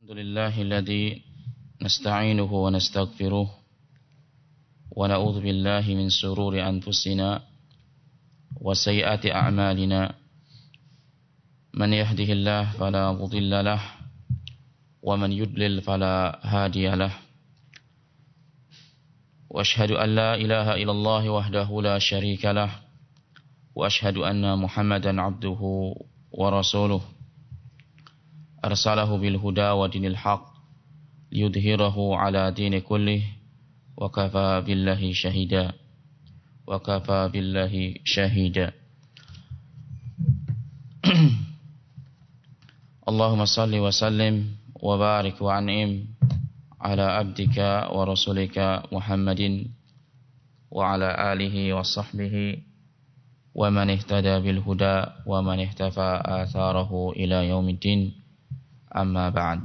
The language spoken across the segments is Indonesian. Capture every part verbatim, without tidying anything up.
الحمد لله الذي نستعينه ونستغفره ونعوذ بالله من شرور أنفسنا وسيئات أعمالنا من يهده الله فلا مضل له ومن يضلل فلا هادي له وأشهد أن لا إله إلا الله وحده لا شريك له وأشهد أن محمدا عبده ورسوله أرسله بالهدى ودين الحق ليظهره على دين كله وكفى بالله شهيدا وكفى بالله شهيدا اللهم صل وسلم وبارك وأنعم على عبدك ورسولك محمد وعلى آله وصحبه ومن اهتدى بالهدى ومن اهتفى آثاره إلى يوم الدين أما بعد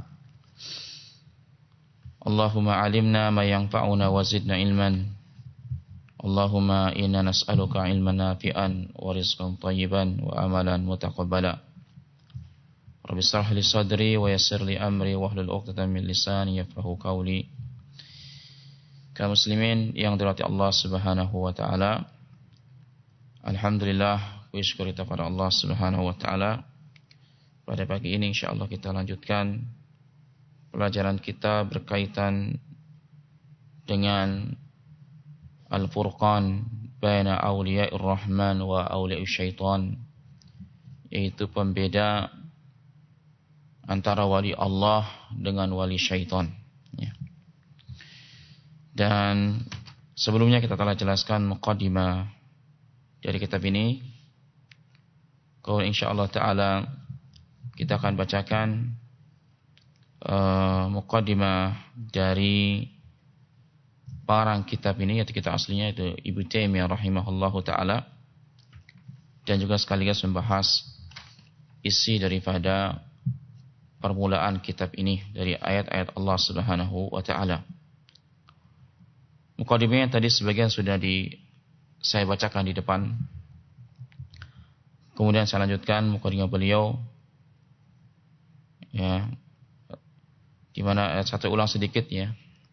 اللهم علمنا ما ينفعنا وزدنا علما اللهم إنا نسألك علما نافعا ورزقا طيبا وأملا متقبلا رب اشرح لي صدري ويسر لي أمري واحلل عقدة من lisani yafqahu qawli. Kaum muslimin yang dirahmati Allah Subhanahu wa taala, alhamdulillah puji syukur kita kepada Allah Subhanahu wa taala. Pada pagi ini insyaallah kita lanjutkan pelajaran kita berkaitan dengan Al-Furqan baina awliya'ir rahman wa awliya'ir syaitan, yaitu pembeda antara wali Allah dengan wali syaitan ya. Dan sebelumnya kita telah jelaskan muqaddimah dari kitab ini. Kalau insyaallah taala kita akan bacakan uh, muqaddimah dari parang kitab ini, yaitu kitab aslinya itu Ibnu Taimiyah rahimahullahu taala, dan juga sekaligus membahas isi daripada permulaan kitab ini dari ayat-ayat Allah Subhanahu wa taala. Muqaddimahnya tadi sebagian sudah di saya bacakan di depan. Kemudian saya lanjutkan muqaddimah beliau ya, di mana satu ulang sedikit ya.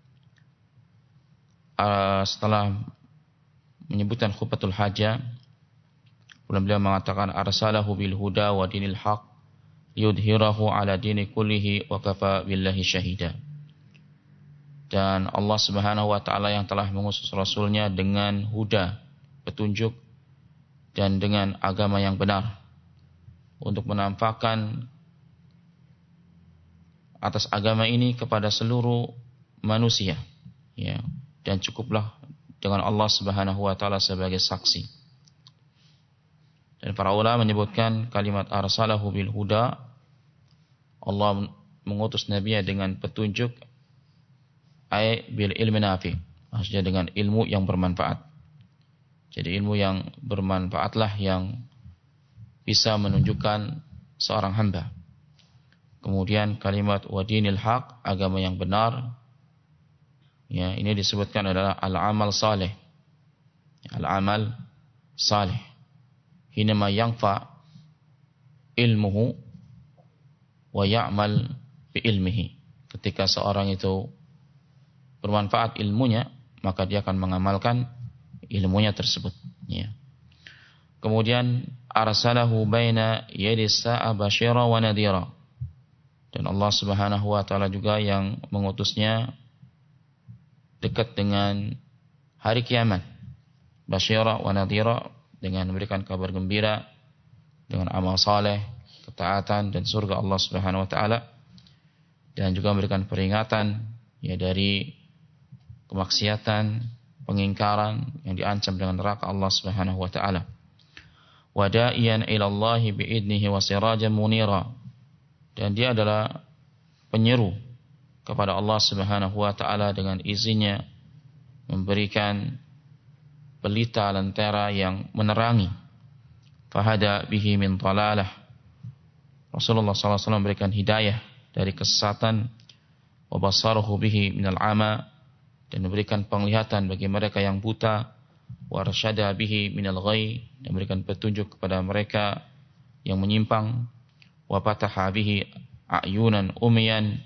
Uh, setelah menyebutkan khutbatul hajah, beliau mengatakan arsalahu bil huda wa dinil haq yudhhirahu ala dini kullihi wa kafa billahi syahida. Dan Allah Subhanahu wa taala yang telah mengutus rasulnya dengan huda, petunjuk, dan dengan agama yang benar untuk menampakkan atas agama ini kepada seluruh manusia ya, dan cukuplah dengan Allah Subhanahu wa taala sebagai saksi. Dan para ulama menyebutkan kalimat arsalahu bil huda, Allah mengutus nabinya dengan petunjuk, ay bil ilmi nafi, maksudnya dengan ilmu yang bermanfaat. Jadi ilmu yang bermanfaatlah yang bisa menunjukkan seorang hamba. Kemudian kalimat wadinil haq, agama yang benar. Ya, ini disebutkan adalah al-amal saleh. Al-amal saleh. Hinama yanfa ilmuhu wa ya'mal bi ilmihi. Ketika seorang itu bermanfaat ilmunya, maka dia akan mengamalkan ilmunya tersebut. Ya. Kemudian arsalahu baina yadis sa'a basyira wa nadhira. Dan Allah Subhanahu wa taala juga yang mengutusnya dekat dengan hari kiamat. Basyira wa nadhira, dengan memberikan kabar gembira dengan amal saleh, ketaatan dan surga Allah Subhanahu wa taala, dan juga memberikan peringatan ya dari kemaksiatan, pengingkaran yang diancam dengan neraka Allah Subhanahu wa taala. Wada'iyan ila Allah bi'idnihi wa sirajan munira. Dan dia adalah penyeru kepada Allah Subhanahu wa taala dengan izinnya, memberikan pelita lentera yang menerangi. Fahada bihi min dhalalah. Rasulullah sallallahu alaihi wasallam memberikan hidayah dari kesesatan, wa basarahu bihi minal ama, dan memberikan penglihatan bagi mereka yang buta, wa arsyada bihi minal ghai, dan memberikan petunjuk kepada mereka yang menyimpang, wa fataha bihi a'yunan umyan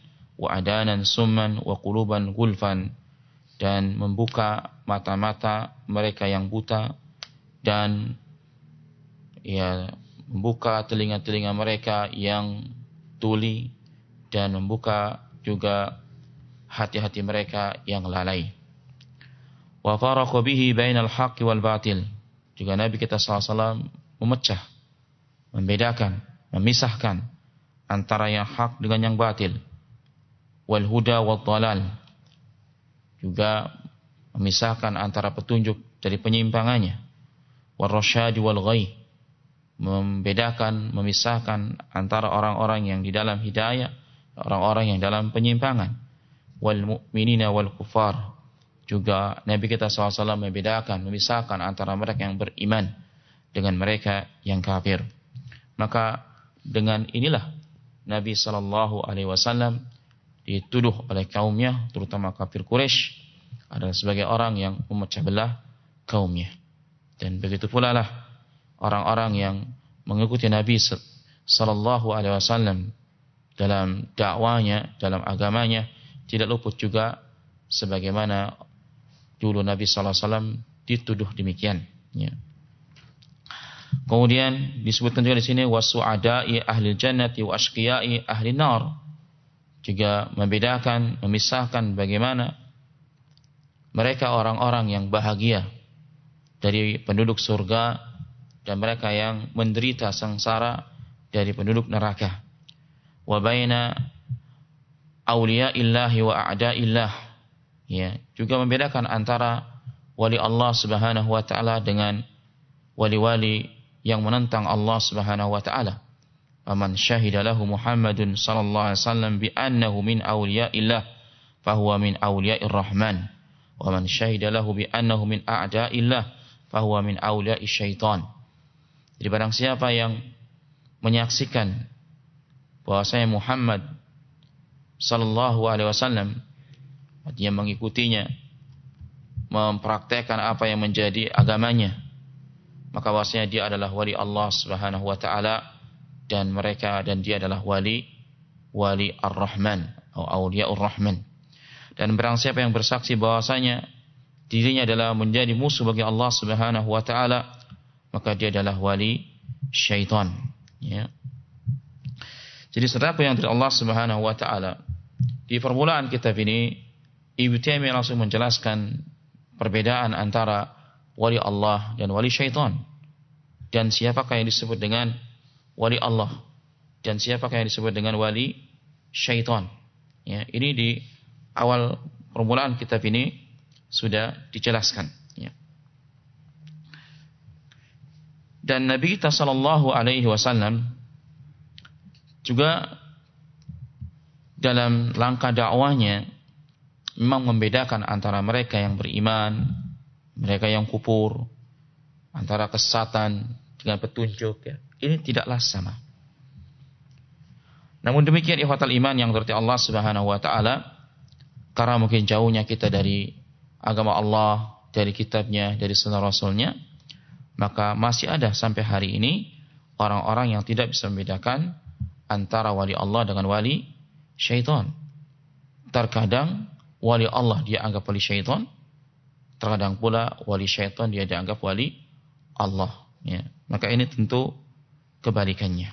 wa adanan summan wa quluban gulfan, dan membuka mata-mata mereka yang buta dan ya membuka telinga-telinga mereka yang tuli, dan membuka juga hati-hati mereka yang lalai. Wa faraqa bihi bainal haqqi wal batil. Juga Nabi kita sallallahu alaihi wasallam memecah, membedakan, memisahkan antara yang hak dengan yang batil. Wal huda wal dhalal. Juga memisahkan antara petunjuk dari penyimpangannya. Wal rasyad wal ghayy. Membedakan, memisahkan antara orang-orang yang di dalam hidayah, orang-orang yang dalam penyimpangan. Wal mu'minina wal kufar. Juga Nabi kita sallallahu alaihi wasallam membedakan, memisahkan antara mereka yang beriman dengan mereka yang kafir. Maka dengan inilah Nabi sallallahu alaihi wasallam dituduh oleh kaumnya, terutama kafir Quraisy, adalah sebagai orang yang memecah belah kaumnya. Dan begitu pula lah orang-orang yang mengikuti Nabi sallallahu alaihi wasallam dalam dakwanya, dalam agamanya, tidak luput juga sebagaimana dulu Nabi sallallahu alaihi wasallam dituduh demikian. Ya. Kemudian disebutkan juga di sini wasu'ada'i ahli jannati wa ashqiya'i ahli nar. Juga membedakan, memisahkan bagaimana mereka orang-orang yang bahagia dari penduduk surga dan mereka yang menderita sengsara dari penduduk neraka. Wa baina awliya'illahi wa a'da'illah. Ya, juga membedakan antara wali Allah Subhanahu wa taala dengan wali-wali yang menentang Allah Subhanahu wa taala. Faman syahida lahu Muhammadun sallallahu alaihi wasallam bi annahu min awliya'illah fahuwa min awliya'ir rahman. Wa man syahida lahu bi annahu min a'da'illah fahuwa min awliya'i syaitan. Jadi barang siapa yang menyaksikan bahwasanya Muhammad sallallahu alaihi wasallam, artinya mengikutinya, mempraktekkan apa yang menjadi agamanya, maka bahwasanya dia adalah wali Allah Subhanahu wa taala, dan mereka dan dia adalah wali wali Ar-Rahman atau Auliyaur Rahman. Dan barang siapa yang bersaksi bahwasanya dirinya adalah menjadi musuh bagi Allah Subhanahu wa taala, maka dia adalah wali syaitan. Ya. Jadi saudara yang dari Allah Subhanahu wa taala, di permulaan kitab ini Ibnu Taimiyah langsung menjelaskan perbedaan antara wali Allah dan wali syaitan, dan siapakah yang disebut dengan wali Allah dan siapakah yang disebut dengan wali syaitan. Ya, ini di awal permulaan kitab ini sudah dijelaskan. Ya. Dan Nabi kita sallallahu alaihi wasallam juga dalam langkah dakwahnya memang membedakan antara mereka yang beriman, mereka yang kufur, antara kesesatan dengan petunjuk. Ya. Ini tidaklah sama. Namun demikian ikhwatal iman yang dirahmati Allah Subhanahu wa taala, karena mungkin jauhnya kita dari agama Allah, dari kitabnya, dari sunnah Rasulnya, maka masih ada sampai hari ini orang-orang yang tidak bisa membedakan antara wali Allah dengan wali syaitan. Terkadang wali Allah dia anggap wali syaitan, terkadang pula wali syaitan dia dianggap wali Allah. Ya. Maka ini tentu kebalikannya.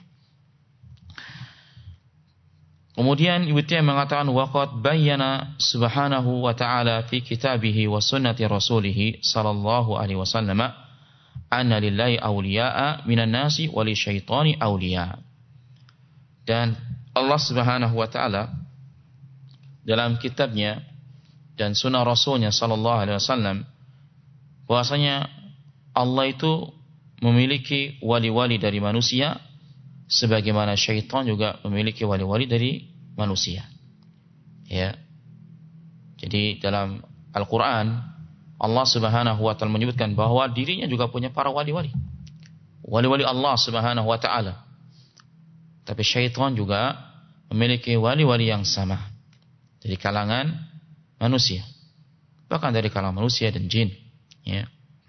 Kemudian Ibnu Taimiyah mengatakan waqad bayyana subhanahu wa ta'ala fi kitabihi wa sunnati rasulih sallallahu alaihi wasallam anna lillahi awliya'a minan nasi wa li syaitani awliya. Dan Allah Subhanahu wa ta'ala dalam kitabnya dan sunnah rasulnya sallallahu alaihi wasallam bahwasanya Allah itu memiliki wali-wali dari manusia sebagaimana syaitan juga memiliki wali-wali dari manusia. Ya. Jadi dalam Al-Qur'an Allah Subhanahu wa taala menyebutkan bahwa dirinya juga punya para wali-wali. Wali-wali Allah Subhanahu wa taala. Tapi syaitan juga memiliki wali-wali yang sama dari kalangan manusia. Bahkan dari kalangan manusia dan jin. Ya.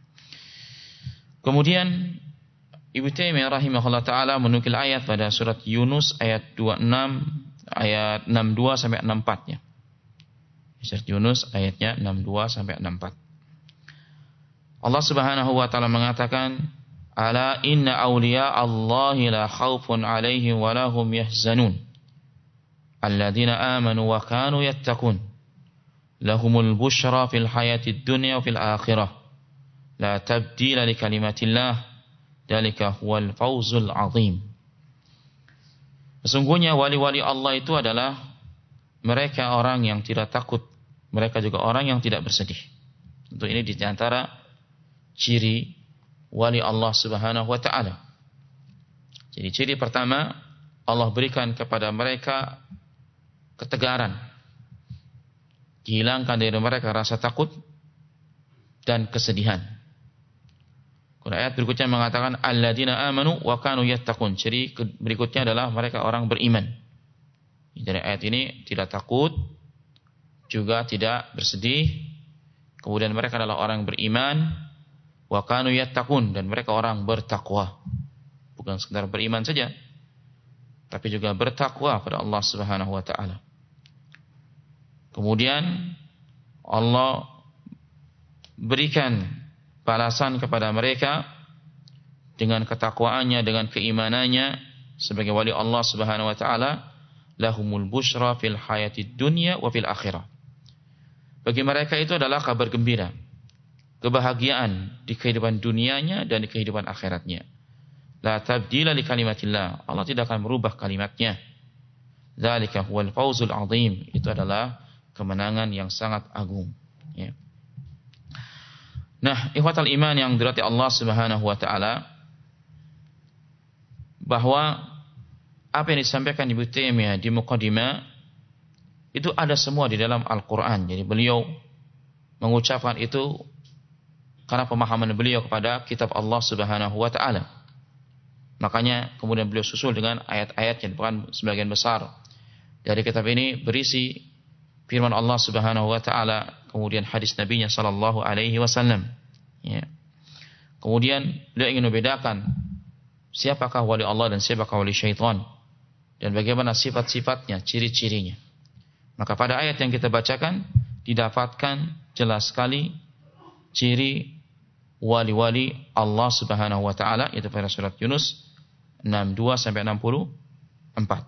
Kemudian Ibnu Taimiyah rahimahullah taala menukil ayat pada surat Yunus ayat dua puluh enam ayat enam puluh dua sampai enam puluh empat ya. Surat Yunus ayatnya enam puluh dua sampai enam puluh empat. Allah Subhanahu wa taala mengatakan, "Ala inna awliya Allahi la khaufun 'alaihim wa la hum yahzanun. Alladzina amanu wa kanu yattaqun. Lahumul busyra fil hayatid dunya wa fil akhirah. La tabdila li kalimatillah. Dzalika huwal fawzul 'azim." Sesungguhnya wali-wali Allah itu adalah mereka orang yang tidak takut, mereka juga orang yang tidak bersedih. Untuk ini di antara ciri wali Allah Subhanahu wa taala. Jadi ciri pertama, Allah berikan kepada mereka ketegaran. Dihilangkan dari mereka rasa takut dan kesedihan. Kemudian ayat berikutnya mengatakan alladzina amanu wa kanu yattaqun. Ciri berikutnya adalah mereka orang beriman. Dari ayat ini tidak takut, juga tidak bersedih. Kemudian mereka adalah orang beriman, wa kanu yattaqun, dan mereka orang bertakwa. Bukan sekedar beriman saja, tapi juga bertakwa pada Allah Subhanahu wa taala. Kemudian Allah berikan balasan kepada mereka dengan ketakwaannya, dengan keimanannya sebagai wali Allah Subhanahu wa taala, lahumul busyra fil hayatid dunya wa fil akhirah. Bagi mereka itu adalah kabar gembira, kebahagiaan di kehidupan dunianya dan di kehidupan akhiratnya. La tabdila li kalimatillah. Allah tidak akan merubah kalimatnya. Dzalika huwal fawzul 'azim. Itu adalah kemenangan yang sangat agung, ya. Nah, ikhwatal iman yang dirahmati Allah Subhanahu wa taala, bahwa apa yang disampaikan Ibnu Taimiyah di Muqaddimah itu ada semua di dalam Al-Qur'an. Jadi beliau mengucapkan itu karena pemahaman beliau kepada kitab Allah Subhanahu wa taala. Makanya kemudian beliau susul dengan ayat-ayat yang bukan sebagian besar dari kitab ini berisi firman Allah Subhanahu wa taala, kemudian hadis Nabi-Nya sallallahu alaihi wasallam, ya. Kemudian beliau ingin membedakan siapakah wali Allah dan siapakah wali syaitan, dan bagaimana sifat-sifatnya, ciri-cirinya. Maka pada ayat yang kita bacakan didapatkan jelas sekali ciri wali-wali Allah Subhanahu wa taala, yaitu pada surat Yunus enam puluh dua sampai enam puluh empat.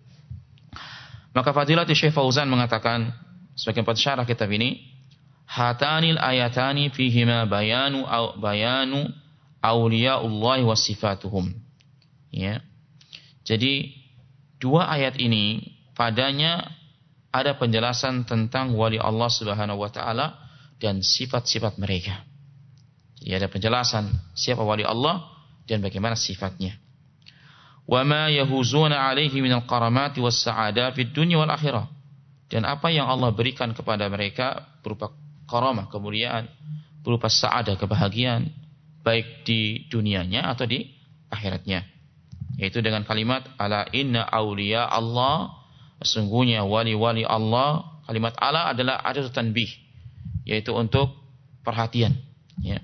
Maka Fadilatul Syekh Fauzan mengatakan sebagai pensyarah kitab ini, hatanil ayatani fihima bayanu au bayanu auliyaullah wa sifatuhum. Ya. Jadi dua ayat ini padanya ada penjelasan tentang wali Allah Subhanahu wa taala dan sifat-sifat mereka. Jadi ada penjelasan siapa wali Allah dan bagaimana sifatnya. Wa ma yahuzuna alaihi minal karamati was sa'ada fid dunya wal akhirah. Dan apa yang Allah berikan kepada mereka berupa karamah, kemuliaan, berupa sa'adah, kebahagiaan, baik di dunianya atau di akhiratnya. Yaitu dengan kalimat ala inna awliya Allah, sesungguhnya wali-wali Allah. Kalimat ala adalah ada tanbih, yaitu untuk perhatian, ya.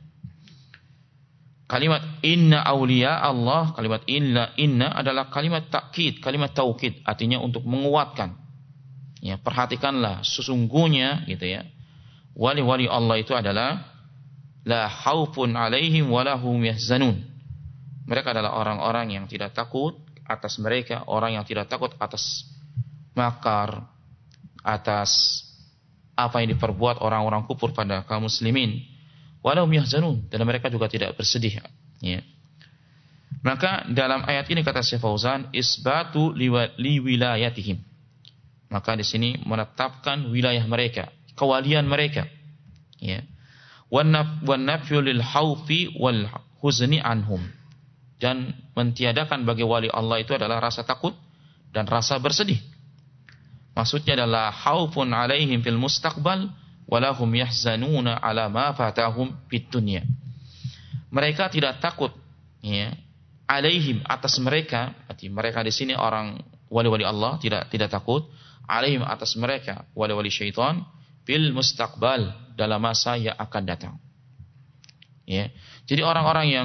Kalimat inna awliya Allah, kalimat inna inna adalah kalimat takkid, kalimat taukid, artinya untuk menguatkan. Ya, perhatikanlah sesungguhnya, gitu ya. Wali-wali Allah itu adalah la khaufun alaihim wa lahum yahzanun. Mereka adalah orang-orang yang tidak takut atas mereka, orang yang tidak takut atas makar, atas apa yang diperbuat orang-orang kufur pada kaum muslimin. Walau yahzanun, dan mereka juga tidak bersedih, ya. Maka dalam ayat ini kata Syekh Fauzan, isbatu liwilayatihim. Maka di sini menetapkan wilayah mereka, kewalian mereka, ya. Wan nafyu lil khaufi wal huzni anhum. Dan mentiadakan bagi wali Allah itu adalah rasa takut dan rasa bersedih. Maksudnya adalah khaufun alaihim fil mustaqbal walahum yahzanuna ala ma fatahum fid dunya. Mereka tidak takut, ya, alaihim atas mereka, arti mereka di sini orang wali-wali Allah tidak tidak takut alaihim atas mereka wali-wali syaitan fil mustaqbal, dalam masa yang akan datang. Ya. Jadi orang-orang yang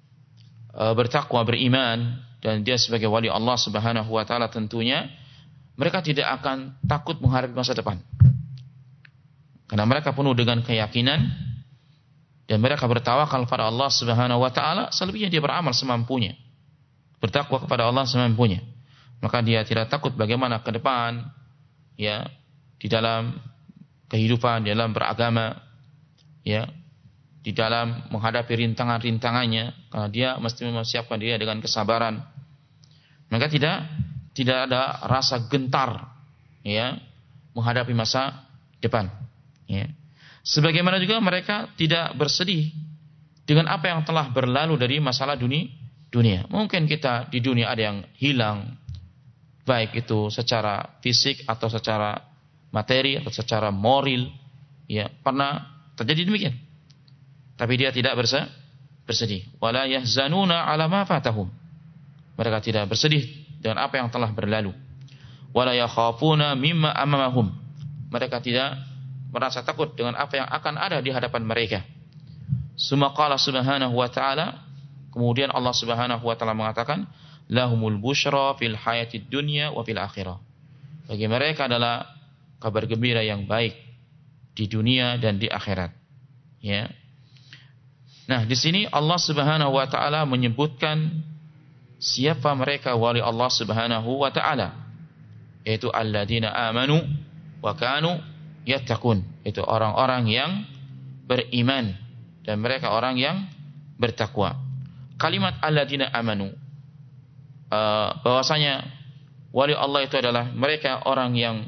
uh, bertakwa, beriman, dan dia sebagai wali Allah Subhanahu wa taala tentunya mereka tidak akan takut menghadapi masa depan. Karena mereka penuh dengan keyakinan dan mereka bertawakal kepada Allah Subhanahu wa taala, selebihnya dia beramal semampunya. Bertakwa kepada Allah semampunya. Maka dia tidak takut bagaimana ke depan ya di dalam kehidupan, di dalam beragama, ya, di dalam menghadapi rintangan-rintangannya, karena dia mesti mempersiapkan diri dengan kesabaran. Maka tidak tidak ada rasa gentar, ya, menghadapi masa depan. Ya. Sebagaimana juga mereka tidak bersedih dengan apa yang telah berlalu dari masalah dunia. Dunia. Mungkin kita di dunia ada yang hilang, baik itu secara fisik atau secara materi atau secara moral, ya, pernah terjadi demikian. Tapi dia tidak bersedih. Wala yahzanuna ala ma fatahum. Mereka tidak bersedih dengan apa yang telah berlalu. Wala yakhafuna mimma amamahum. Mereka tidak merasa takut dengan apa yang akan ada di hadapan mereka. Summa qala subhanahu wa ta'ala, kemudian Allah Subhanahu wa taala mengatakan, lahumul busyra fil hayatid dunya wa fil akhirah. Bagi mereka adalah kabar gembira yang baik di dunia dan di akhirat. Ya. Nah, di sini Allah Subhanahu wa taala menyebutkan siapa mereka wali Allah Subhanahu wa taala, yaitu alladzina amanu wa kanu yattaqun, itu orang-orang yang beriman dan mereka orang yang bertakwa. Kalimat alladzina amanu, uh, bahwasanya wali Allah itu adalah mereka orang yang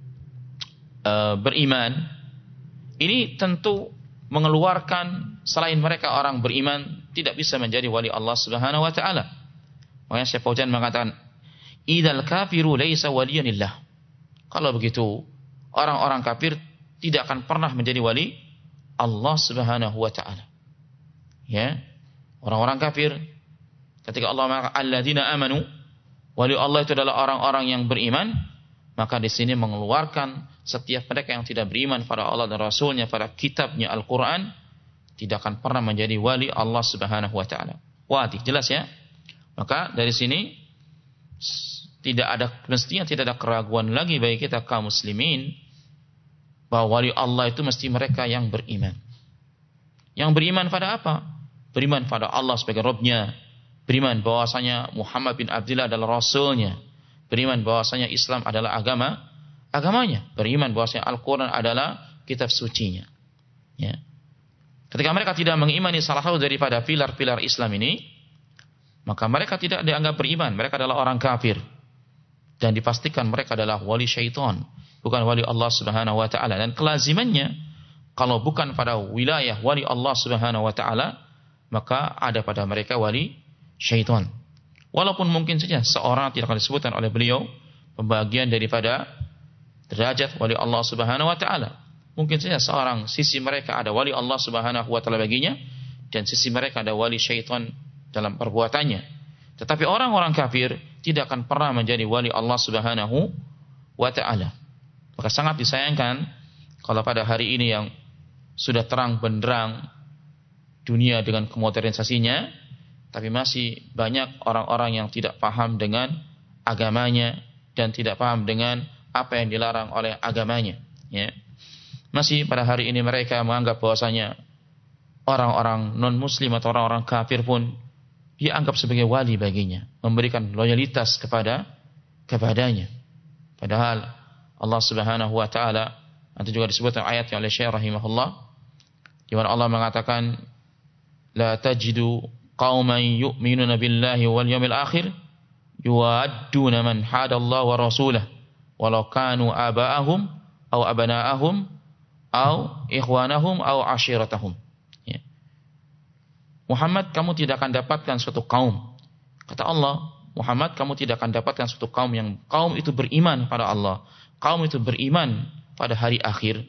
uh, beriman. Ini tentu mengeluarkan selain mereka orang beriman tidak bisa menjadi wali Allah Subhanahu wa taala. Makanya Syekh Fauzan mengatakan, "Idzal kafiru laisa waliyanillah." Kalau begitu, orang-orang kafir tidak akan pernah menjadi wali Allah Subhanahu wa taala. Ya. Orang-orang kafir ketika Allah mengatakan alladzina amanu, wali Allah itu adalah orang-orang yang beriman, maka di sini mengeluarkan setiap mereka yang tidak beriman pada Allah dan Rasulnya, pada kitabnya Al-Quran, tidak akan pernah menjadi wali Allah Subhanahu wa ta'ala. Wadih, jelas ya? Maka dari sini tidak ada, mestinya tidak ada keraguan lagi bagi kita kaum muslimin bahwa wali Allah itu mesti mereka yang beriman. Yang beriman pada apa? Beriman pada Allah sebagai Rabbnya, beriman bahwasanya Muhammad bin Abdullah adalah Rasulnya, beriman bahwasanya Islam adalah agama agamanya, beriman bahwasanya Al-Quran adalah kitab sucinya. Ya. Ketika mereka tidak mengimani salah satu daripada pilar-pilar Islam ini, maka mereka tidak dianggap beriman, mereka adalah orang kafir. Dan dipastikan mereka adalah wali syaitan, bukan wali Allah Subhanahu wa taala. Dan kelazimannya, kalau bukan pada wilayah wali Allah Subhanahu wa taala, maka ada pada mereka wali syaitan. Walaupun mungkin saja seorang tidak akan disebutkan oleh beliau pembagian daripada derajat wali Allah Subhanahu wa taala. Mungkin saja seorang sisi mereka ada wali Allah Subhanahu wa taala baginya dan sisi mereka ada wali syaitan dalam perbuatannya. Tetapi orang-orang kafir tidak akan pernah menjadi wali Allah Subhanahu wa taala. Maka sangat disayangkan kalau pada hari ini yang sudah terang benderang dunia dengan kemodernisasinya, tapi masih banyak orang-orang yang tidak paham dengan agamanya dan tidak paham dengan apa yang dilarang oleh agamanya. Ya. Masih pada hari ini mereka menganggap bahwasanya orang-orang non-muslim atau orang-orang kafir pun dia anggap sebagai wali baginya, memberikan loyalitas kepada kepadanya. Padahal Allah Subhanahu wa taala, nanti juga disebutkan ayatnya oleh Syekh rahimahullah, di mana Allah mengatakan, la tajidu qauman yu'minuna billahi wal yawmil akhir yuwadduna man hadallaha wa rasulahu walau kanu aba'ahum aw abana'ahum aw ikhwanahum aw ashiratahum. Ya. Muhammad, kamu tidak akan dapatkan suatu kaum, kata Allah, Muhammad, kamu tidak akan dapatkan suatu kaum yang kaum itu beriman pada Allah, kaum itu beriman pada hari akhir,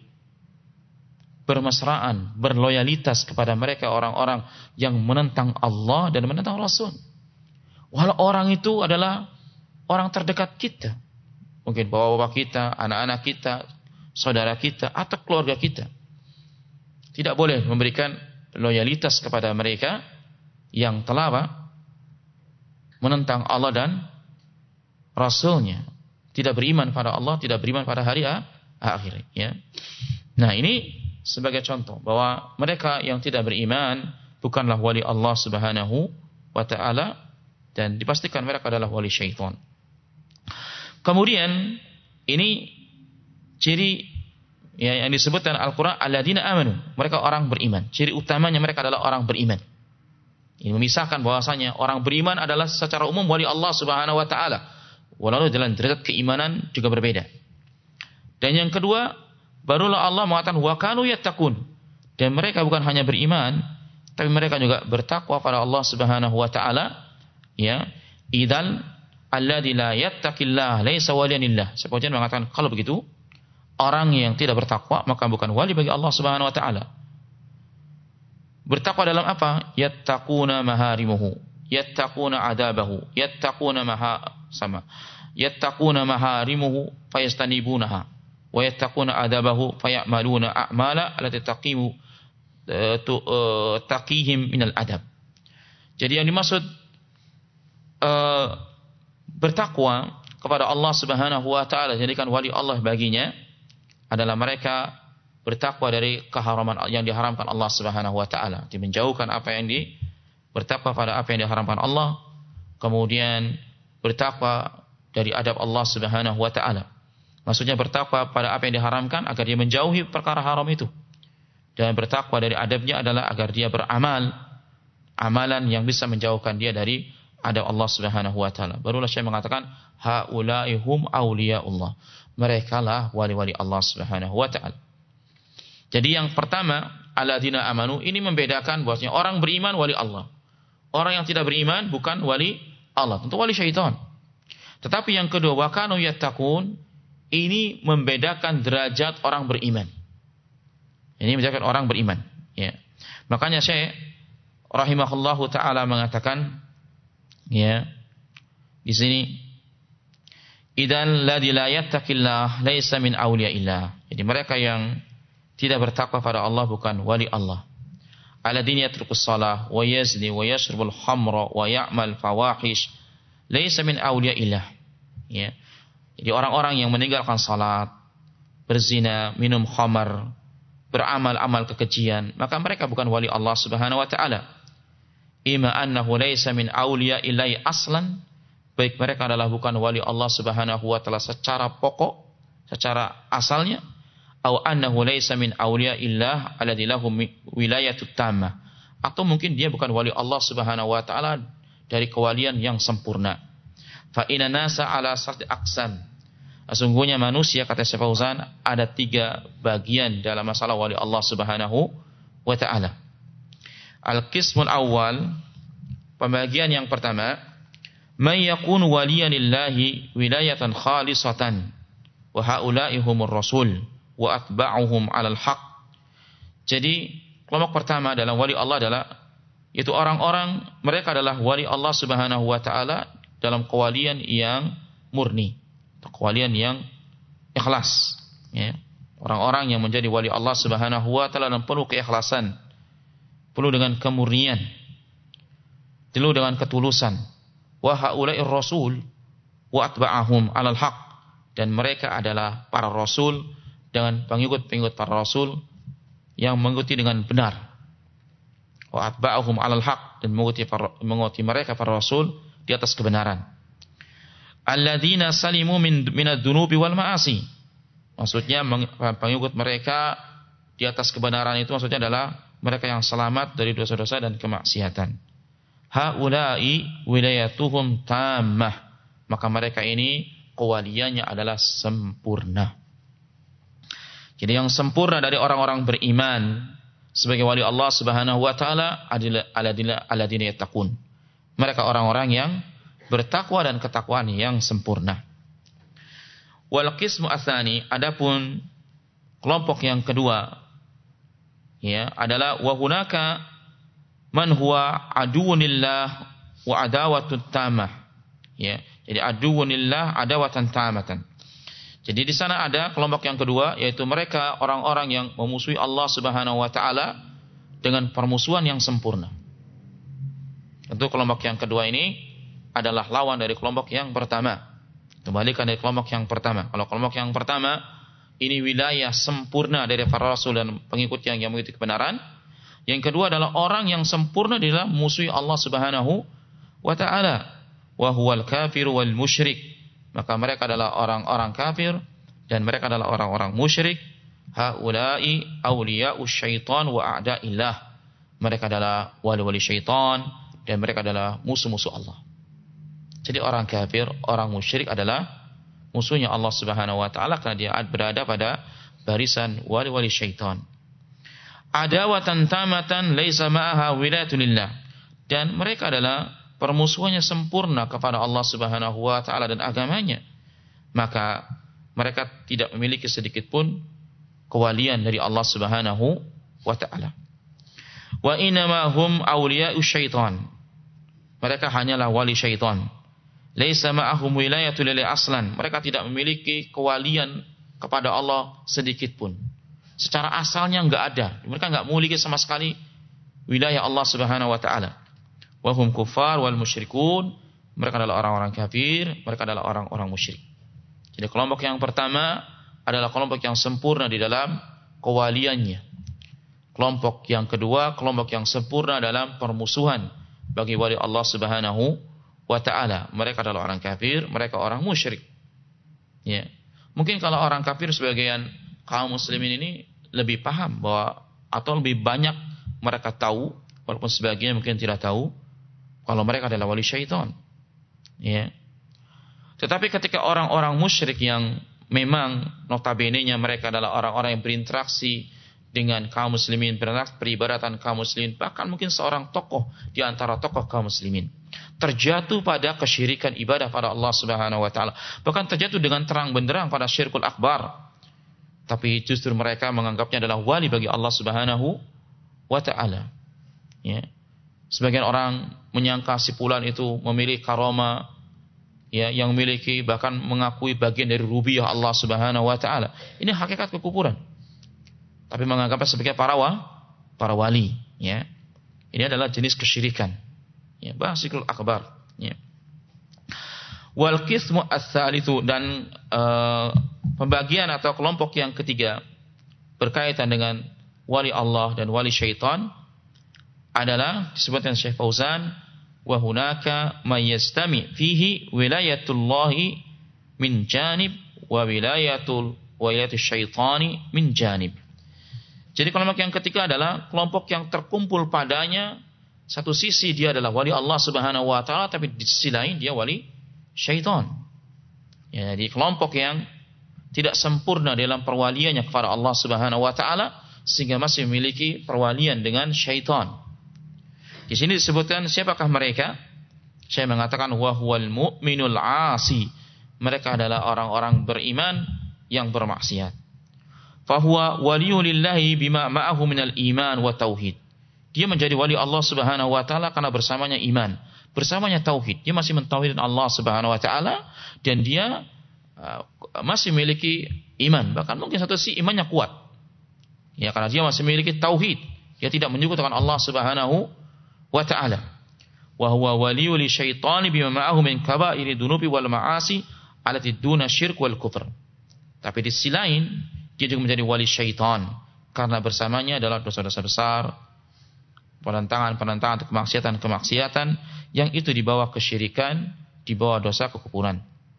bermesraan, berloyalitas kepada mereka orang-orang yang menentang Allah dan menentang Rasul. Walau orang itu adalah orang terdekat kita, mungkin bapak-bapak kita, anak-anak kita, saudara kita, atau keluarga kita. Tidak boleh memberikan loyalitas kepada mereka yang telah apa? Menentang Allah dan Rasulnya. tidak beriman pada Allah, tidak beriman pada hari akhir, ya. Nah, ini sebagai contoh bahwa mereka yang tidak beriman bukanlah wali Allah Subhanahu wa taala dan dipastikan mereka adalah wali syaitan. Kemudian ini ciri ya, yang disebutkan Al-Qur'an alladzina amanu, mereka orang beriman. Ciri utamanya mereka adalah orang beriman. Ini memisahkan bahwasanya orang beriman adalah secara umum wali Allah Subhanahu wa taala. Walau dalam derajat keimanan juga berbeda. Dan yang kedua, barulah Allah mengatakan wa kanu yattaqun. Dan mereka bukan hanya beriman, tapi mereka juga bertakwa pada Allah Subhanahu wa taala. Ya, idzal alladzi la yattaqillah laisa waliyanillah. Sebagian mengatakan kalau begitu, orang yang tidak bertakwa maka bukan wali bagi Allah Subhanahu wa taala. Bertakwa dalam apa? Yattaquna maharimuhu, yattaquna adabahu, yattaquna maha sama. Yattaquna maharimuhu fayastanibunaha wa yattaquna adabahu fayamaluna a'mala allati taqimu taqihim minal adab. Jadi yang dimaksud uh, bertakwa kepada Allah Subhanahu wa taala, jadikan wali Allah baginya adalah mereka bertakwa dari keharaman yang diharamkan Allah Subhanahu wa taala, menjauhkan apa yang di bertakwa pada apa yang diharamkan Allah, kemudian bertakwa dari adab Allah Subhanahu wa taala. Maksudnya bertakwa pada apa yang diharamkan agar dia menjauhi perkara haram itu. Dan bertakwa dari adabnya adalah agar dia beramal amalan yang bisa menjauhkan dia dari adab Allah Subhanahu wa taala. Barulah saya mengatakan haula'i hum auliyaullah. Mereka lah wali-wali Allah Subhanahu wa taala. Jadi yang pertama, alladzina amanu, ini membedakan bahwasanya orang beriman wali Allah. Orang yang tidak beriman bukan wali Allah, tentu wali syaitan. Tetapi yang kedua, wa kanu yattaqun, ini membedakan derajat orang beriman. Ini membedakan orang beriman, ya. Makanya Syekh rahimahullahu taala mengatakan, ya, di sini idzal ladzi la yattaqillah laisa min auliyaillah. Jadi mereka yang tidak bertakwa pada Allah bukan wali Allah. Alladzina yatrukus shalah wa yazni wa yashrabul khamra wa ya'mal fawahish laisa min auliyaillah. Ya. Jadi orang-orang yang meninggalkan salat, berzina, minum khamar, beramal-amal kekejian, maka mereka bukan wali Allah Subhanahu wa taala. Ima annahu laisa min auliyaillah aslan, baik mereka adalah bukan wali Allah Subhanahu wa taala secara pokok, secara asalnya, atau annahu laisa min auliyaillah alladzi lahum wilayatut tammah, atau mungkin dia bukan wali Allah Subhanahu wa taala dari kewalian yang sempurna. Fa inna nasa ala sarti aqsam. Sesungguhnya manusia, kata Syekh Fauzan, ada tiga bagian dalam masalah wali Allah Subhanahu wa taala. Al-qismul awal, pembagian yang pertama, may yakun waliyan lillahi wilayatan khalisatan wa haula'i humur rasul wa atba'uhum 'alal haq. Jadi kelompok pertama dalam wali Allah adalah yaitu orang-orang mereka adalah wali Allah Subhanahu wa taala dalam kewalian yang murni, kewalian yang ikhlas, ya. Orang-orang yang menjadi wali Allah Subhanahu wa taala dan penuh keikhlasan, penuh dengan kemurnian, penuh dengan ketulusan. Wa haula'ir rasul wa atba'ahum 'alal haq, dan mereka adalah para rasul dengan pengikut-pengikut para rasul yang mengikuti dengan benar. Wa atba'ahum 'alal haq, dan mengikuti para, mengikuti mereka para rasul di atas kebenaran. Alladzina salimu min minadz-dzunubi wal ma'asi. Maksudnya pengikut mereka di atas kebenaran itu maksudnya adalah mereka yang selamat dari dosa-dosa dan kemaksiatan. Haula'i wilayatuhum tammah, maka mereka ini kewaliannya adalah sempurna. Jadi yang sempurna dari orang-orang beriman sebagai wali Allah Subhanahu wa taala adalah alladzina yattaqun. Mereka orang-orang yang bertakwa dan ketakwaan yang sempurna. Wal qismu atsani, adapun kelompok yang kedua, ya, adalah wa hunaka man huwa aduwwunillah wa adawatut tamah. Ya, jadi aduwwunillah adawatan tamatan. Jadi di sana ada kelompok yang kedua, yaitu mereka orang-orang yang memusuhi Allah Subhanahu wa taala dengan permusuhan yang sempurna. Tentu kelompok yang kedua ini adalah lawan dari kelompok yang pertama. Kembalikan dari kelompok yang pertama. Kalau kelompok yang pertama, ini wilayah sempurna dari para rasul dan pengikut yang, yang mengikuti kebenaran. Yang kedua adalah orang yang sempurna di dalam musuhi Allah Subhanahu wa ta'ala. Wa huwal kafir wal musyrik. Maka mereka adalah orang-orang kafir dan mereka adalah orang-orang musyrik. Haula'i awliya'us syaitan wa a'da'illah. Mereka adalah wali-wali syaitan dan mereka adalah musuh-musuh Allah. Jadi orang kafir, orang musyrik adalah musuhnya Allah Subhanahu wa ta'ala karena dia berada pada barisan wali-wali syaitan. Adawatan tamatan laisa ma'aha wilayatun lillah. Dan mereka adalah permusuhannya sempurna kepada Allah Subhanahu wa ta'ala dan agamanya. Maka mereka tidak memiliki sedikit pun kewalian dari Allah Subhanahu wa ta'ala. Wa inama hum awliya'us syaitan. Mereka hanyalah wali syaitan. Laisa ma'ahum wilayatul lillahi aslan. Mereka tidak memiliki kewalian kepada Allah sedikit pun. Secara asalnya enggak ada. Mereka enggak memiliki sama sekali wilayah Allah Subhanahu wa taala. Wa hum kuffar wal musyrikun. Mereka adalah orang-orang kafir, mereka adalah orang-orang musyrik. Jadi kelompok yang pertama adalah kelompok yang sempurna di dalam kewaliannya. Kelompok yang kedua, kelompok yang sempurna dalam permusuhan bagi wali Allah Subhanahu wa ta'ala. Mereka adalah orang kafir, mereka orang musyrik. Ya. Mungkin kalau orang kafir sebagian kaum muslimin ini lebih paham bahwa atau lebih banyak mereka tahu, walaupun sebagian mungkin tidak tahu kalau mereka adalah wali syaitan. Ya. Tetapi ketika orang-orang musyrik yang memang notabene-nya mereka adalah orang-orang yang berinteraksi dengan kaum muslimin, peribadatan kaum muslimin, bahkan mungkin seorang tokoh di antara tokoh kaum muslimin terjatuh pada kesyirikan ibadah pada Allah Subhanahu wa taala, bahkan terjatuh dengan terang benderang pada syirkul akbar, tapi justru mereka menganggapnya adalah wali bagi Allah Subhanahu wa taala. Ya. Sebagian orang menyangka si fulan itu memiliki karoma, ya, yang memiliki bahkan mengakui bagian dari rububiyah Allah Subhanahu wa taala. Ini hakikat kekufuran. Tapi menganggapnya sebagai para wa, para wali, ya. Ini adalah jenis kesyirikan. Ya, basikul akbar, ya. Wal qismu ats-tsalitsu, dan uh, pembagian atau kelompok yang ketiga berkaitan dengan wali Allah dan wali syaitan adalah disebutkan Syekh Fauzan, wa hunaka may yastami fihi wilayatullahi min janib wa wilayatul wilayatus syaitani min janib. Jadi kelompok yang ketiga adalah kelompok yang terkumpul padanya satu sisi dia adalah wali Allah Subhanahu wa taala, tapi di sisi lain dia wali syaitan. Ya, jadi kelompok yang tidak sempurna dalam perwaliannya kepada Allah Subhanahu wa taala sehingga masih memiliki perwalian dengan syaitan. Di sini disebutkan siapakah mereka? Saya mengatakan wa huwal mu'minul 'asi. Mereka adalah orang-orang beriman yang bermaksiat. Fa huwa waliyulillahi bima ma'ahu minal iman wa tauhid. Dia menjadi wali Allah Subhanahu wa taala karena bersamanya iman, bersamanya tauhid. Dia masih mentauhidkan Allah Subhanahu wa taala dan dia uh, masih memiliki iman, bahkan mungkin satu sisi imannya kuat. Ya, karena dia masih memiliki tauhid. Dia tidak menyekutukan Allah Subhanahu wa taala. Wa huwa waliyul syaitani bima ma'ahu min kaba'iri dunubi wal ma'asi allati duna syirk wal kufr. Tapi di sisi lain dia juga menjadi wali syaitan karena bersamanya adalah dosa-dosa besar, penentangan-penentangan atau kemaksiatan-kemaksiatan yang itu di bawah kesyirikan, di bawah dosa kekufuran.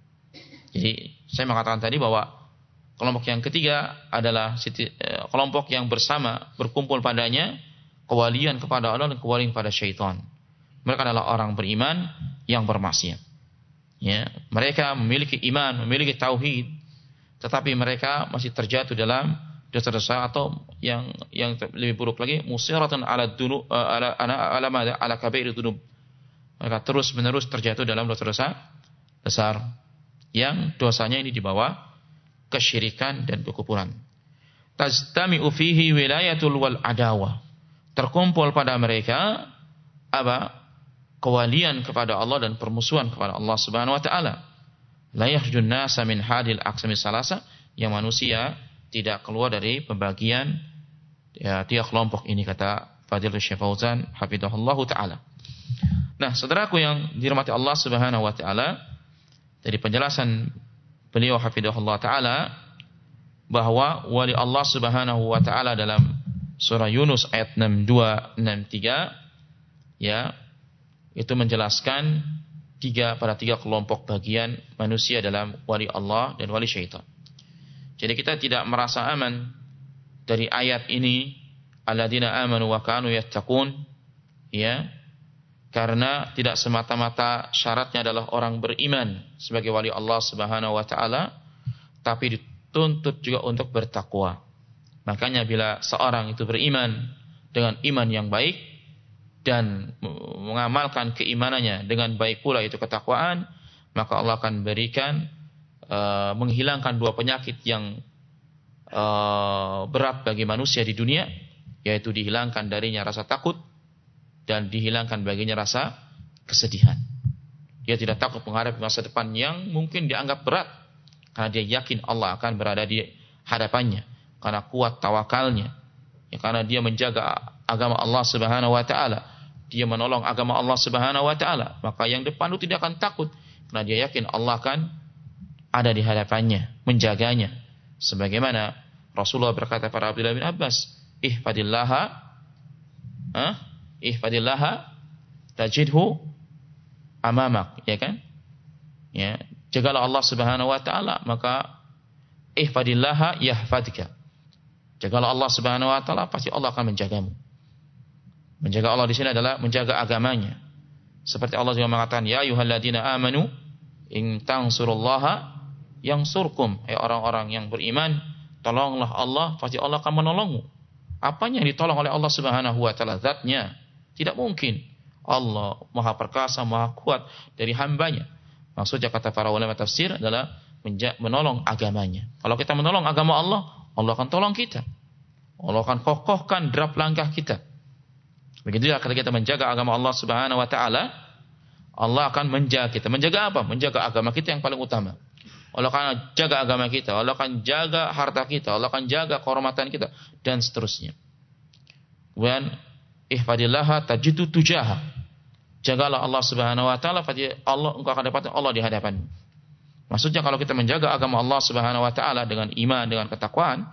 Jadi saya mengatakan tadi bahwa kelompok yang ketiga adalah kelompok yang bersama berkumpul padanya kewalian kepada Allah dan kewalian kepada syaitan. Mereka adalah orang beriman yang bermaksiat. Ya, mereka memiliki iman, memiliki tauhid, tetapi mereka masih terjatuh dalam dosa-dosa atau yang yang lebih buruk lagi musiratan ala dunub ala ala ala, ala kabair dunub. Mereka terus-menerus terjatuh dalam dosa-dosa besar yang dosanya ini di bawah kesyirikan dan kekufuran. Tajtami'u fihi wilayatul wal adawah. Terkumpul pada mereka apa? Kewalian kepada Allah dan permusuhan kepada Allah Subhanahu wa taala. La yakhjun nasa min hadil aqsami salasa, yang manusia tidak keluar dari pembagian ya tiga kelompok ini, kata Fadilatul Syekh Fauzan hafizahullah taala. Nah, saudaraku yang dirahmati Allah Subhanahu wa taala, dari penjelasan beliau hafidhahullah taala bahwa wali Allah Subhanahu wa taala dalam surah Yunus ayat enam puluh dua enam puluh tiga ya, itu menjelaskan tiga pada tiga kelompok bagian manusia dalam wali Allah dan wali syaitan. Jadi kita tidak merasa aman dari ayat ini, alladzina amanu wa kanu yattaqun, ya, karena tidak semata-mata syaratnya adalah orang beriman sebagai wali Allah Subhanahu wa taala, tapi dituntut juga untuk bertakwa. Makanya bila seorang itu beriman dengan iman yang baik dan mengamalkan keimanannya dengan baik pula itu ketakwaan, maka Allah akan berikan uh, menghilangkan dua penyakit yang uh, berat bagi manusia di dunia, yaitu dihilangkan darinya rasa takut dan dihilangkan baginya rasa kesedihan. Dia tidak takut menghadapi masa depan yang mungkin dianggap berat, karena dia yakin Allah akan berada di hadapannya, karena kuat tawakalnya, ya, karena dia menjaga agama Allah Subhanahu wa taala, dia menolong agama Allah Subhanahu wa taala, maka yang depan itu tidak akan takut, karena dia yakin Allah akan ada di hadapannya, menjaganya. Sebagaimana Rasulullah berkata pada Abdullah bin Abbas, ihfadillaha ah ihfadillaha tajidhu amamak, ya kan? Ya, jagalah Allah Subhanahu wa taala, maka ihfadillaha yahfadka. Jagalah Allah Subhanahu wa taala, pasti Allah akan menjagamu. Menjaga Allah di sini adalah menjaga agamanya. Seperti Allah juga mengatakan, ya ayyuhalladzina amanu in tansurullaha yansurkum. Hai orang-orang yang beriman, tolonglah Allah, pasti Allah akan menolongmu. Apanya yang ditolong oleh Allah Subhanahu wa taala? Zatnya. Tidak mungkin. Allah Maha Perkasa, Maha Kuat dari hambanya. Maksudnya kata para ulama tafsir adalah menolong agamanya. Kalau kita menolong agama Allah, Allah akan tolong kita. Allah akan kokohkan derap langkah kita. Begitu juga ketika kita menjaga agama Allah Subhanahu wa taala, Allah akan menjaga kita. Menjaga apa? Menjaga agama kita yang paling utama. Allah akan jaga agama kita, Allah akan jaga harta kita, Allah akan jaga kehormatan kita, dan seterusnya. Kemudian ihfadillaha tajidu tujaha. Jagalah Allah Subhanahu wa taala, pasti Allah, engkau akan dapat Allah di hadapan. Maksudnya kalau kita menjaga agama Allah Subhanahu wa taala dengan iman, dengan ketakwaan,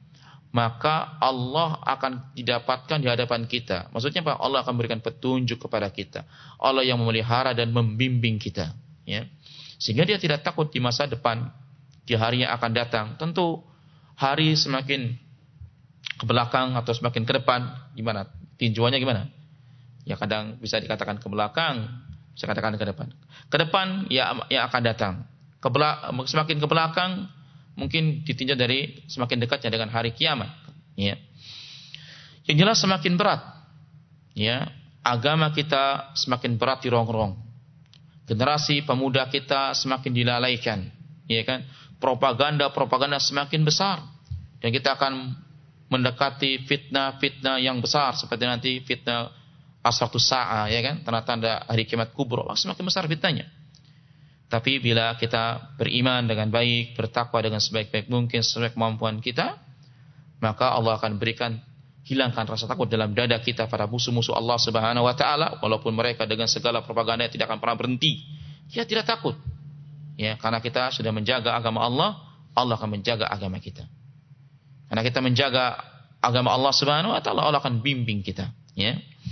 maka Allah akan didapatkan di hadapan kita. Maksudnya apa? Allah akan memberikan petunjuk kepada kita. Allah yang memelihara dan membimbing kita, ya. Sehingga dia tidak takut di masa depan, di hari yang akan datang. Tentu hari semakin ke belakang atau semakin ke depan, gimana? Tinjauannya gimana? Ya kadang bisa dikatakan ke belakang, bisa dikatakan ke depan. Ke depan ya yang akan datang. Ke belakang, semakin ke belakang mungkin ditinjau dari semakin dekatnya dengan hari kiamat, ya. Yang jelas semakin berat, ya, agama kita semakin berat dirongrong. Generasi pemuda kita semakin dilalaikan, ya kan? Propaganda-propaganda semakin besar, dan kita akan mendekati fitnah-fitnah yang besar seperti nanti fitnah asratus sa'a, ya kan? Tanda-tanda hari kiamat kubro, semakin besar fitnahnya. Tapi bila kita beriman dengan baik, bertakwa dengan sebaik-baik mungkin sesuai kemampuan kita, maka Allah akan berikan, hilangkan rasa takut dalam dada kita pada musuh-musuh Allah Subhanahu wa taala, walaupun mereka dengan segala propaganda tidak akan pernah berhenti. Dia tidak takut. Ya, karena kita sudah menjaga agama Allah, Allah akan menjaga agama kita. Karena kita menjaga agama Allah Subhanahu wa taala, Allah akan bimbing kita, ya.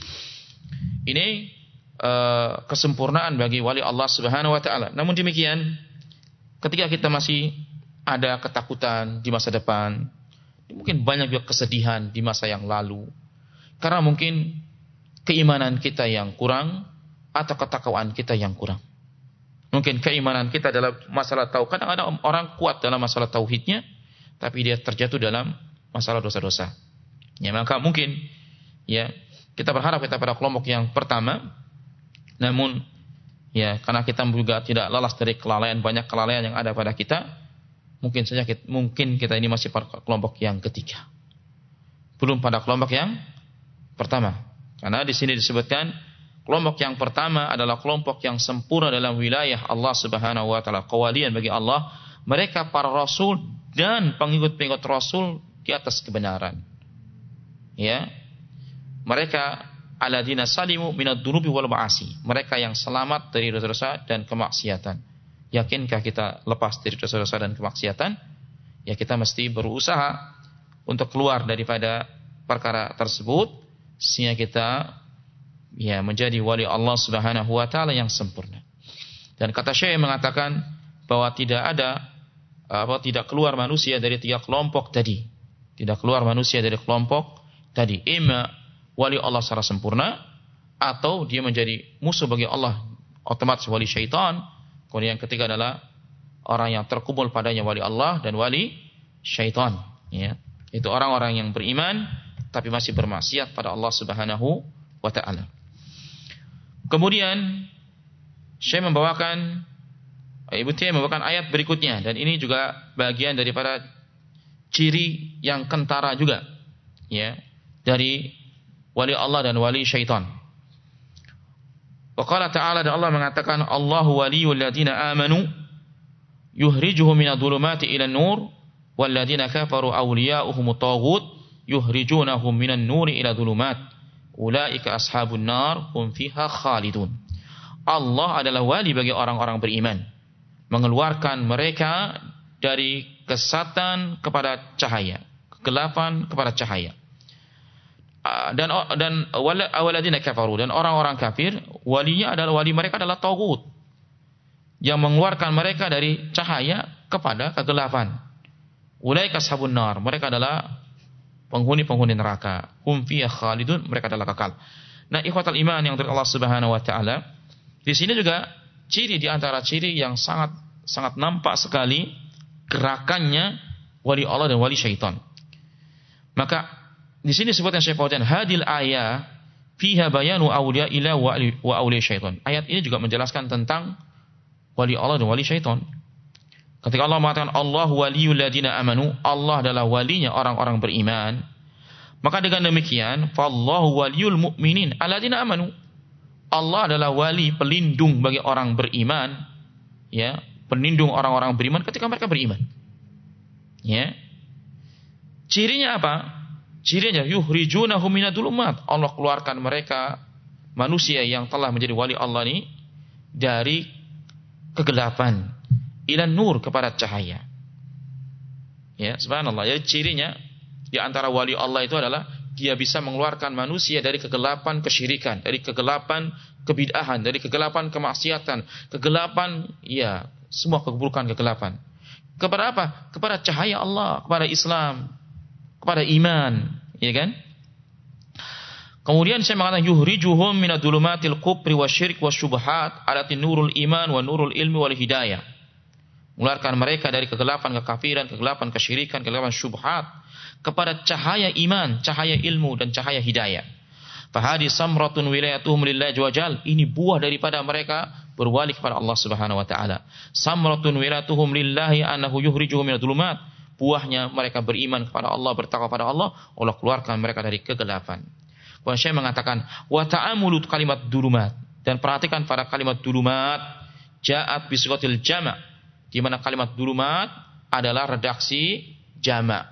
Ini Uh, kesempurnaan bagi wali Allah Subhanahu wa taala. Namun demikian, ketika kita masih ada ketakutan di masa depan, mungkin banyak juga kesedihan di masa yang lalu, karena mungkin keimanan kita yang kurang atau ketakwaan kita yang kurang. Mungkin keimanan kita dalam masalah tauhid, kadang ada orang kuat dalam masalah tauhidnya, tapi dia terjatuh dalam masalah dosa-dosa. Ya, maka mungkin ya kita berharap kita pada kelompok yang pertama. Namun ya karena kita juga tidak lelas dari kelalaian, banyak kelalaian yang ada pada kita, mungkin saja kita, mungkin kita ini masih pada kelompok yang ketiga, belum pada kelompok yang pertama. Karena di sini disebutkan kelompok yang pertama adalah kelompok yang sempurna dalam wilayah Allah Subhanahu wa taala, kewalian bagi Allah, mereka para rasul dan pengikut-pengikut rasul di atas kebenaran. Ya, mereka alladzina salimu minad dunubi wal ma'asi, mereka yang selamat dari dosa-dosa dan kemaksiatan, yakinkah kita lepas dari dosa-dosa dan kemaksiatan? Ya kita mesti berusaha untuk keluar daripada perkara tersebut sehingga kita ya menjadi wali Allah Subhanahu wa taala yang sempurna. Dan kata Syekh mengatakan bahwa tidak ada apa tidak keluar manusia dari tiga kelompok tadi. Tidak keluar manusia dari kelompok tadi. Ima wali Allah secara sempurna atau dia menjadi musuh bagi Allah, otomatis wali syaitan. Kemudian yang ketiga adalah orang yang terkumpul padanya wali Allah dan wali syaitan, ya. Itu orang-orang yang beriman tapi masih bermaksiat pada Allah Subhanahu wa taala. Kemudian Syekh membawakan Ibnu Taimiyah membawakan ayat berikutnya, dan ini juga bagian daripada ciri yang kentara juga, ya, dari wali Allah dan wali syaitan. Wa qala ta'ala, dan Allah mengatakan Allahu waliyul ladzina amanu yuhrijuhum minadh-dhulumati ilan nur wal ladzina kafaru awliya'uhumut taghut yuhrijunahum minan nuri ila dhulumat ulaika ashabun nar hum fiha khalidun. Allah adalah wali bagi orang-orang beriman, mengeluarkan mereka dari kesesatan kepada cahaya, kegelapan kepada cahaya. Dan dan awaladzina kafaru, dan orang-orang kafir walinya adalah wali mereka adalah taghut yang mengeluarkan mereka dari cahaya kepada kegelapan. Ulaika ashabun nar, mereka adalah penghuni-penghuni neraka. Hum fiha khalidun, mereka adalah kekal. Nah, ikhwatal iman yang dari Allah Subhanahu wa taala, di sini juga ciri di antara ciri yang sangat sangat nampak sekali gerakannya wali Allah dan wali syaitan. Maka di sini disebutkan Syekh Fauzan, hadil ayat fiha bayanu awliya ila wa awliya syaitan. Ayat ini juga menjelaskan tentang wali Allah dan wali syaitan. Ketika Allah mengatakan Allah waliyul ladzina amanu, Allah adalah walinya orang-orang beriman. Maka dengan demikian, fallahu waliyul mu'minin alladzina amanu. Allah adalah wali, pelindung bagi orang beriman, ya, pelindung orang-orang beriman ketika mereka beriman. Ya. Cirinya apa? Cirinya yuhrijunahum minadh-dhulumat. Allah keluarkan mereka, manusia yang telah menjadi wali Allah ini, dari kegelapan ilan nur, kepada cahaya. Ya, subhanallah. Jadi cirinya di antara wali Allah itu adalah dia bisa mengeluarkan manusia dari kegelapan kesyirikan, dari kegelapan kebid'ahan, dari kegelapan kemaksiatan, kegelapan ya, semua keburukan kegelapan. Kepada apa? Kepada cahaya Allah, kepada Islam, kepada iman, ya kan? Kemudian saya mengatakan yuhrijuhum minadh-dhulumatil kufri wasyirk wasyubhat alatin nurul iman wa nurul ilmi wal hidayah. Mengeluarkan mereka dari kegelapan kekafiran, kegelapan kesyirikan, kegelapan syubhat kepada cahaya iman, cahaya ilmu dan cahaya hidayah. Fahadi samratun wilayatuhum lillahi wajal. Ini buah daripada mereka berwali kepada Allah Subhanahu wa taala. Samratun wilayatuhum lillahi annahu yuhrijuhum minadh-dhulumat. Buahnya mereka beriman kepada Allah, bertakwa pada Allah, Allah keluarkan mereka dari kegelapan. Kemudian Syekh mengatakan wa ta'amulut kalimat dhulumat, dan perhatikan pada kalimat dhulumat ja'at bi sighatil jama', di mana kalimat dhulumat adalah redaksi jama'.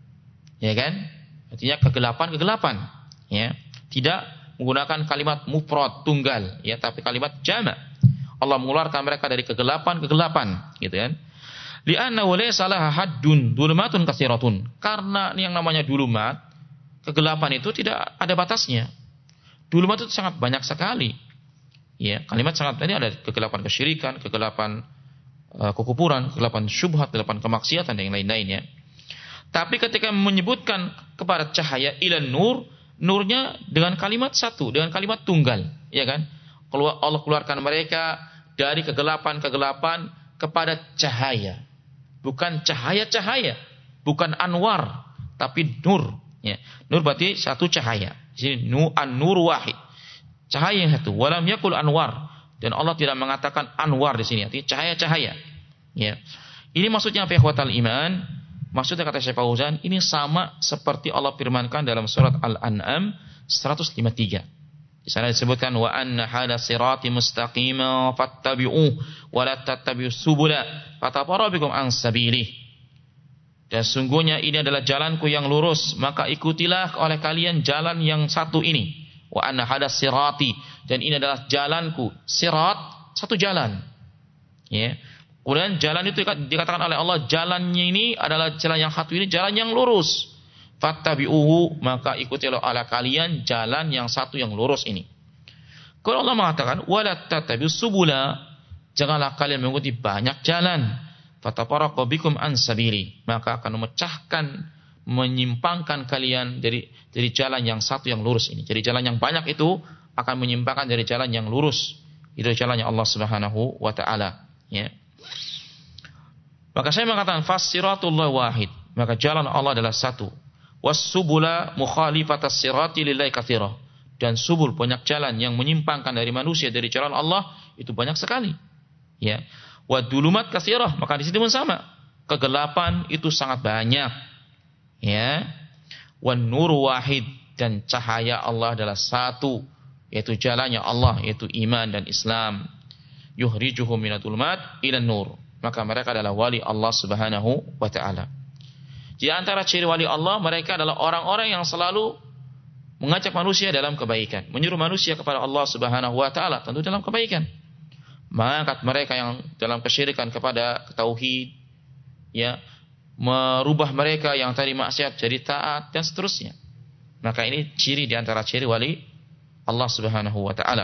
Ya kan? Artinya kegelapan-kegelapan, ya. Tidak menggunakan kalimat mufrad tunggal, ya, tapi kalimat jama'. Allah mengeluarkan mereka dari kegelapan-kegelapan, gitu kan? Li'anna walaysa laha haddun dhulumatun katsiratun. Karena yang namanya dhulumat, kegelapan itu tidak ada batasnya. Dhulumat itu sangat banyak sekali. Ya, kalimat sangat tadi ada kegelapan kesyirikan, kegelapan uh, kekufuran, kegelapan syubhat, kegelapan kemaksiatan dan yang lain-lainnya. Tapi ketika menyebutkan kepada cahaya ilan nur, nurnya dengan kalimat satu, dengan kalimat tunggal, ya kan? Keluar, Allah keluarkan mereka dari kegelapan-kegelapan kepada cahaya. Bukan cahaya-cahaya, bukan anwar, tapi nur. Ya. Nur berarti satu cahaya. Jadi nu an-nur wahid. Cahaya yang satu. Walam yakul anwar. Dan Allah tidak mengatakan anwar di sini, artinya cahaya-cahaya. Ya. Ini maksudnya apa, ikhwatal iman? Maksudnya kata Syekh Fauzan, ini sama seperti Allah firmankan dalam surat Al-An'am seratus lima puluh tiga. Di sana disebutkan wa anna hada sirati mustaqima fattabi'uh wa la tattabi'us subula fatafarraqu bikum an sabilih. Dan sungguhnya ini adalah jalanku yang lurus, maka ikutilah oleh kalian jalan yang satu ini. Wa anna hada sirati, dan ini adalah jalanku. Sirat, satu jalan. Ya. Kemudian jalan itu dikatakan oleh Allah, jalannya ini adalah jalan yang satu ini, jalan yang lurus. Fattabi'uhu, maka ikutilah oleh kalian jalan yang satu yang lurus ini. Kalau Allah mengatakan, wala tattabi'us subula, janganlah kalian mengikuti banyak jalan. Fatafarraqu bikum an sabili, maka akan memecahkan, menyimpangkan kalian dari dari jalan yang satu yang lurus ini. Jadi jalan yang banyak itu akan menyimpangkan dari jalan yang lurus. Itu jalannya Allah Subhanahu wa taala, ya. Maka saya mengatakan fasiratullah wahid, maka jalan Allah adalah satu. Was-subula mukhalifatas sirati lillahi katsira. Dan subul, banyak jalan yang menyimpangkan dari manusia dari jalan Allah itu banyak sekali. Ya. Wa dulumat katsirah, maka di situ pun sama. Kegelapan itu sangat banyak. Ya. Wan nuru wahid, dan cahaya Allah adalah satu, yaitu jalannya Allah, yaitu iman dan Islam. Yukhrijuhum minadh-dhulumat ila nur. Maka mereka adalah wali Allah Subhanahu wa ta'ala. Di antara ciri wali Allah, mereka adalah orang-orang yang selalu mengajak manusia dalam kebaikan, menyuruh manusia kepada Allah Subhanahu wa ta'ala, tentu dalam kebaikan. Mengangkat mereka yang dalam kesyirikan kepada tauhid, ya, merubah mereka yang tadi maksiat jadi taat, dan seterusnya. Maka ini ciri di antara ciri wali Allah Subhanahu wa ta'ala.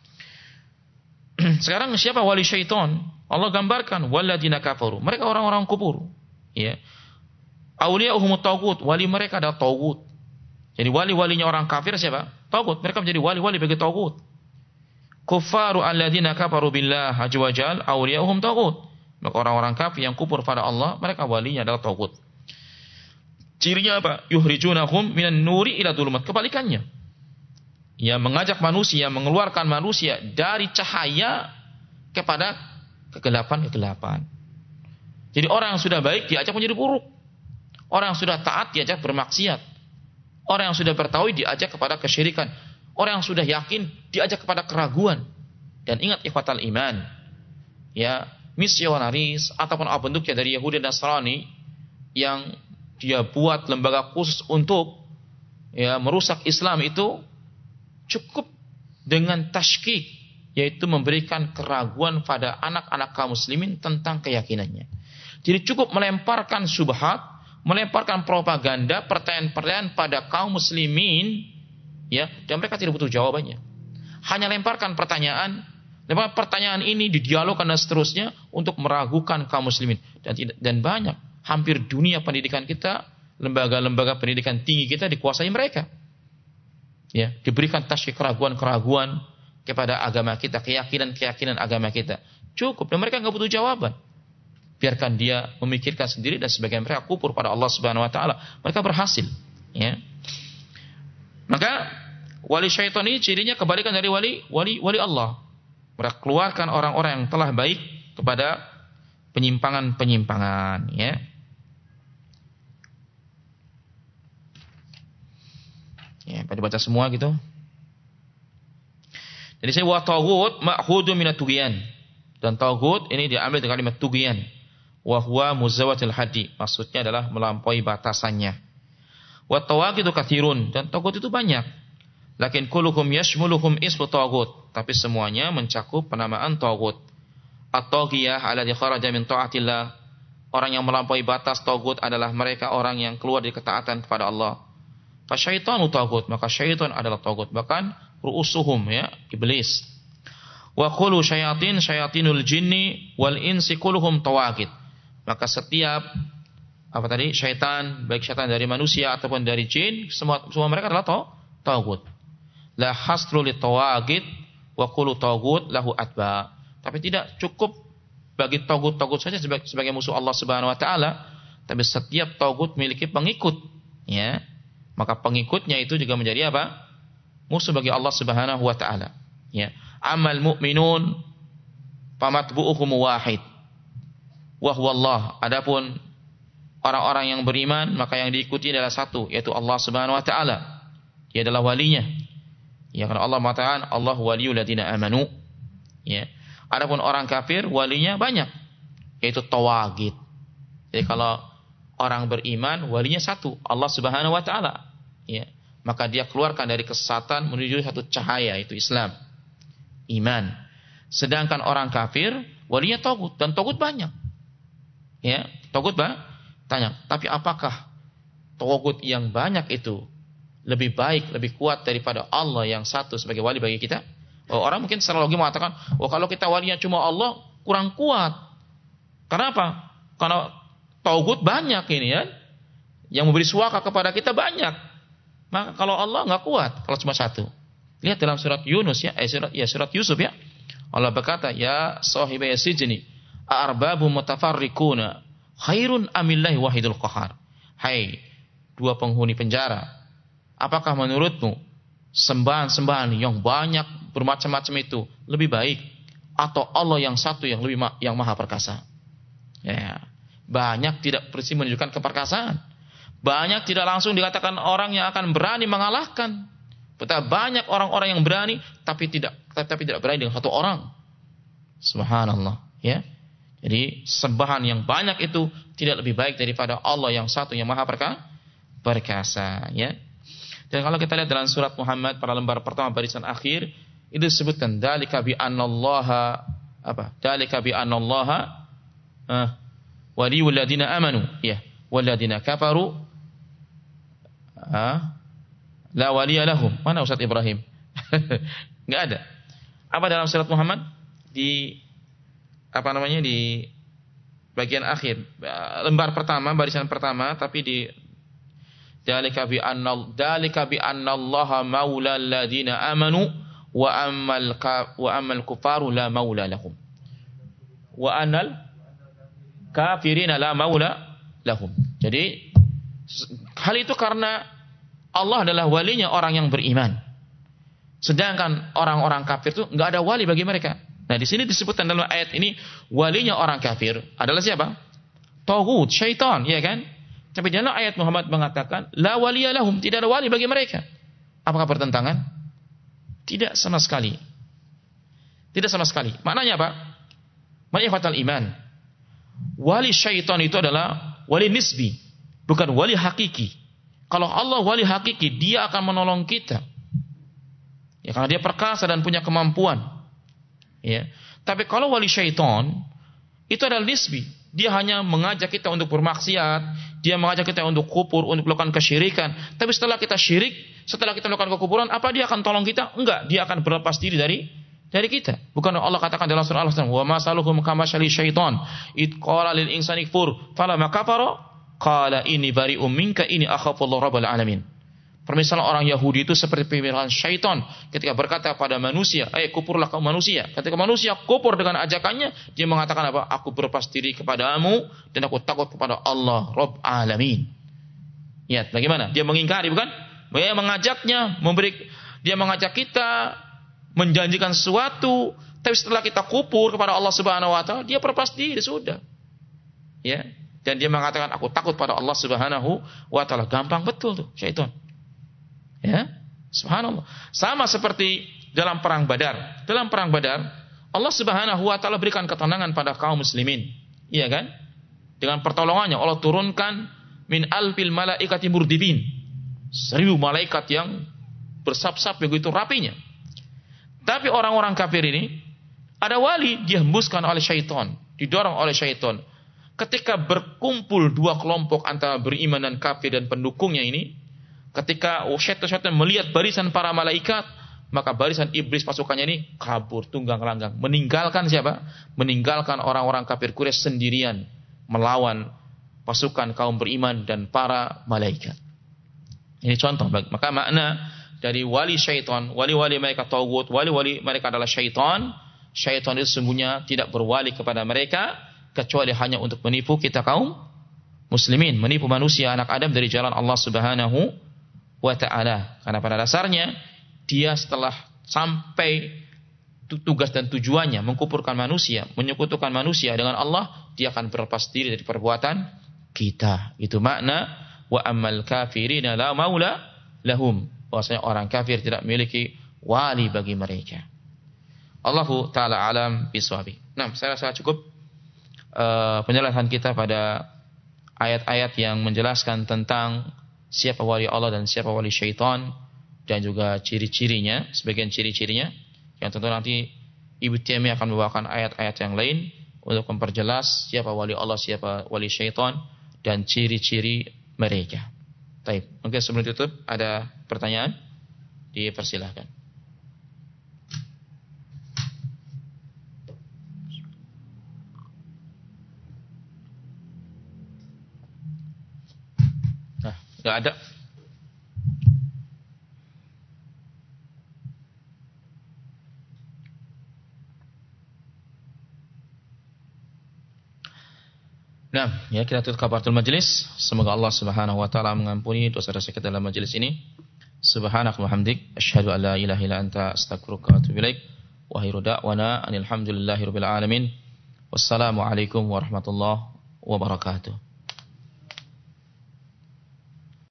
Sekarang siapa wali syaitan? Allah gambarkan walladzina kafaru, mereka orang-orang kufur, ya. Auliya'uhumut taghut, wali mereka adalah taghut. Jadi wali-walinya orang kafir siapa? Taghut. Mereka menjadi wali-wali bagi taghut. Kuffaru alladzina kafaru billah azza wa jalla auliya'uhum taghut. Maka orang-orang kafir yang kufur pada Allah, mereka walinya adalah taghut. Cirinya apa? Yukhrijunahum minan nuri ila dhulumat. Kebalikannya. Ya, mengajak manusia, mengeluarkan manusia dari cahaya kepada kegelapan-kegelapan. Jadi orang yang sudah baik diajak menjadi buruk. Orang yang sudah taat diajak bermaksiat. Orang yang sudah bertauhid diajak kepada kesyirikan. Orang yang sudah yakin diajak kepada keraguan. Dan ingat ikhwatal iman, ya, misionaris ataupun apa bentuknya dari Yahudi dan Nasrani yang dia buat lembaga khusus untuk, ya, merusak Islam itu cukup dengan tashkik, yaitu memberikan keraguan pada anak-anak kaum muslimin tentang keyakinannya. Jadi cukup melemparkan syubhat, melemparkan propaganda, pertanyaan-pertanyaan pada kaum muslimin, ya, dan mereka tidak butuh jawabannya. Hanya lemparkan pertanyaan, lemparkan pertanyaan ini didialogkan dan seterusnya untuk meragukan kaum muslimin. Dan tidak, dan banyak, hampir dunia pendidikan kita, lembaga-lembaga pendidikan tinggi kita dikuasai mereka. Ya, diberikan tasfik keraguan-keraguan kepada agama kita, keyakinan-keyakinan agama kita. Cukup, dan mereka enggak butuh jawaban. Biarkan dia memikirkan sendiri, dan sebagian mereka kufur pada Allah Subhanahu wa taala. Mereka berhasil, ya. Maka wali syaitan ini cirinya kebalikan dari wali wali wali Allah. Mereka keluarkan orang-orang yang telah baik kepada penyimpangan-penyimpangan, ya. Ya, pada baca semua gitu. Jadi saya wa taghut ma'khudun minat tughyan. Dan taghut ini diambil dari kalimat tughyan. Wa huwa muzawatil haddi. Maksudnya adalah melampaui batasannya. Wa tawaghitu katsirun, dan taghut itu banyak. Lakin kulluhum yashmuluhum ismu taghut, tapi semuanya mencakup penamaan taghut. At-taghiyah alladhi kharaja min ta'atillah. Orang yang melampaui batas taghut adalah mereka orang yang keluar dari ketaatan kepada Allah. Fasyaitanu taghut, maka syaitan adalah taghut. Bahkan ru'usuhum, ya, iblis. Wa kullu syayatin syayatinul jinni wal insi kulluhum tawaghit. Maka setiap apa tadi? Syaitan, baik syaitan dari manusia ataupun dari jin, semua semua mereka adalah taghut. La hasru lit tawaghit wa kullu taghut lahu atba. Tapi tidak cukup bagi taghut-taghut saja sebagai, sebagai musuh Allah Subhanahu wa taala, tapi setiap taghut memiliki pengikut, ya. Maka pengikutnya itu juga menjadi apa? Musuh bagi Allah Subhanahu wa taala, ya. Amal mu'minun famatbu'uhum wahid wa huwa Allah. Adapun orang-orang yang beriman, maka yang diikuti adalah satu, yaitu Allah Subhanahu wa taala. Dia adalah walinya. Ya, karena Allah mengatakan Allah waliyul ladzina amanu. Ya. Adapun orang kafir, walinya banyak, yaitu tawaghit. Jadi kalau orang beriman, walinya satu, Allah Subhanahu wa taala. Ya. Maka dia keluarkan dari kesesatan menuju satu cahaya, yaitu Islam, iman. Sedangkan orang kafir, walinya tagut dan tagut banyak. Ya, tagut banyak. Tanya, tapi apakah tagut yang banyak itu lebih baik, lebih kuat daripada Allah yang satu sebagai wali bagi kita? Oh, orang mungkin secara logis mengatakan, oh kalau kita walinya cuma Allah kurang kuat. Kenapa? Karena tagut banyak ini ya, yang memberi suaka kepada kita banyak. Maka kalau Allah nggak kuat, kalau cuma satu. Lihat dalam surat Yunus ya, eh, surat ya surat Yusuf ya. Allah berkata, ya sahibai sijni, a'arbabu mutafarriquna khairun amillahi wahidul qahar. Hai dua penghuni penjara, apakah menurutmu sembahan-sembahan yang banyak bermacam-macam itu lebih baik atau Allah yang satu yang lebih ma- yang maha perkasa? Ya, banyak tidak bersih menunjukkan keperkasaan. Banyak tidak langsung dikatakan orang yang akan berani mengalahkan. Betapa banyak orang-orang yang berani tapi tidak tapi tidak berani dengan satu orang. Subhanallah, ya. Jadi sembahan yang banyak itu tidak lebih baik daripada Allah yang satu yang maha perkasa, ya. Dan kalau kita lihat dalam surat Muhammad pada lembar pertama barisan akhir itu disebutkan dalika bi annallaha apa? Dalika bi annallaha uh, waliyul ladina amanu, ya. Wal ladina kafaru uh, la waliya lahum. Mana Ustaz Ibrahim? Enggak ada. Apa dalam surat Muhammad di apa namanya di bagian akhir lembar pertama barisan pertama tapi di dalika bi annal dalika bi annallaha maulal ladina amanu wa ammal ka, wa ammal kufaru la maula lahum wa annal kafirina la maula lahum. Jadi hal itu karena Allah adalah walinya orang yang beriman. Sedangkan orang-orang kafir itu enggak ada wali bagi mereka. Nah, di sini disebutkan dalam ayat ini walinya orang kafir adalah siapa? Taghut, syaitan, ya kan? Tapi dalam ayat Muhammad mengatakan la waliya lahum, tidak ada wali bagi mereka. Apakah bertentangan? Tidak sama sekali. Tidak sama sekali. Maknanya apa? Maknanya fatal iman. Wali syaitan itu adalah wali nisbi, bukan wali hakiki. Kalau Allah wali hakiki, dia akan menolong kita. Ya, karena dia perkasa dan punya kemampuan. Ya. Tapi kalau wali syaitan itu adalah nisbi, dia hanya mengajak kita untuk bermaksiat, dia mengajak kita untuk kufur, untuk melakukan kesyirikan. Tapi setelah kita syirik, setelah kita melakukan kekufuran, apa dia akan tolong kita? Enggak, dia akan berlepas diri dari dari kita. Bukan Allah katakan dalam surah Al-Asr, wa masaluhum kamasyali syaitan id qala lil insani kfur falamma kafara qala inni bari'um minka inni akhafullah rabbul alamin. Permisalan orang Yahudi itu seperti pemisalan syaitan ketika berkata pada manusia, eh kufurlah kaum manusia. Ketika manusia kufur dengan ajakannya, dia mengatakan apa? Aku berlepas diri kepadamu dan aku takut kepada Allah Rabb Alamin. Lihat bagaimana? Dia mengingkari, bukan? Dia mengajaknya, memberi, dia mengajak kita menjanjikan sesuatu, tapi setelah kita kufur kepada Allah Subhanahu wa taala, dia berlepas diri sudah. Ya. Dan dia mengatakan aku takut pada Allah Subhanahu wa taala. Gampang betul tuh syaitan. Ya, subhanallah. Sama seperti dalam perang Badar. Dalam perang Badar, Allah Subhanahu wa taala berikan ketenangan pada kaum muslimin. Iya kan? Dengan pertolongannya Allah turunkan min alfil malaikati murdibin. Seribu malaikat yang bersap-sap begitu rapinya. Tapi orang-orang kafir ini ada wali dihembuskan oleh syaitan, didorong oleh syaitan. Ketika berkumpul dua kelompok antara beriman dan kafir dan pendukungnya ini, ketika syaitan-syaitan melihat barisan para malaikat, maka barisan iblis pasukannya ini kabur tunggang langgang, meninggalkan siapa? Meninggalkan orang-orang kafir Quraisy sendirian melawan pasukan kaum beriman dan para malaikat. Ini contoh. Maka makna dari wali syaitan, wali-wali mereka tagut, wali-wali mereka adalah syaitan. Syaitan itu sesungguhnya tidak berwali kepada mereka kecuali hanya untuk menipu kita kaum muslimin, menipu manusia anak Adam dari jalan Allah Subhanahu wa ta'ala. Karena pada dasarnya dia setelah sampai tugas dan tujuannya mengkufurkan manusia, menyekutukan manusia dengan Allah, dia akan berlepas diri dari perbuatan kita. Itu makna wa ammal kafirina la maula lahum. Bahwasanya orang kafir tidak memiliki wali bagi mereka. Allahu taala alam biswabi. Nah, saya rasa cukup uh, penjelasan kita pada ayat-ayat yang menjelaskan tentang siapa wali Allah dan siapa wali syaitan dan juga ciri-cirinya, sebagian ciri-cirinya yang tentu nanti Ibnu Taimiyah akan membawakan ayat-ayat yang lain untuk memperjelas siapa wali Allah, siapa wali syaitan, dan ciri-ciri mereka. Baik, mungkin sebelum tutup ada pertanyaan? Dipersilahkan. Nah, enggak ada. Nah, ya kita tutup kafaratul majelis. Semoga Allah Subhanahu wa taala mengampuni dosa-dosa kita dalam majelis ini. Subhanaka wa hamdik asyhadu an la ilaha illa anta astaghfiruka wa atubu ilaik. Wa akhiru da'wana alhamdulillahi rabbil alamin. Wassalamu alaikum warahmatullahi wabarakatuh.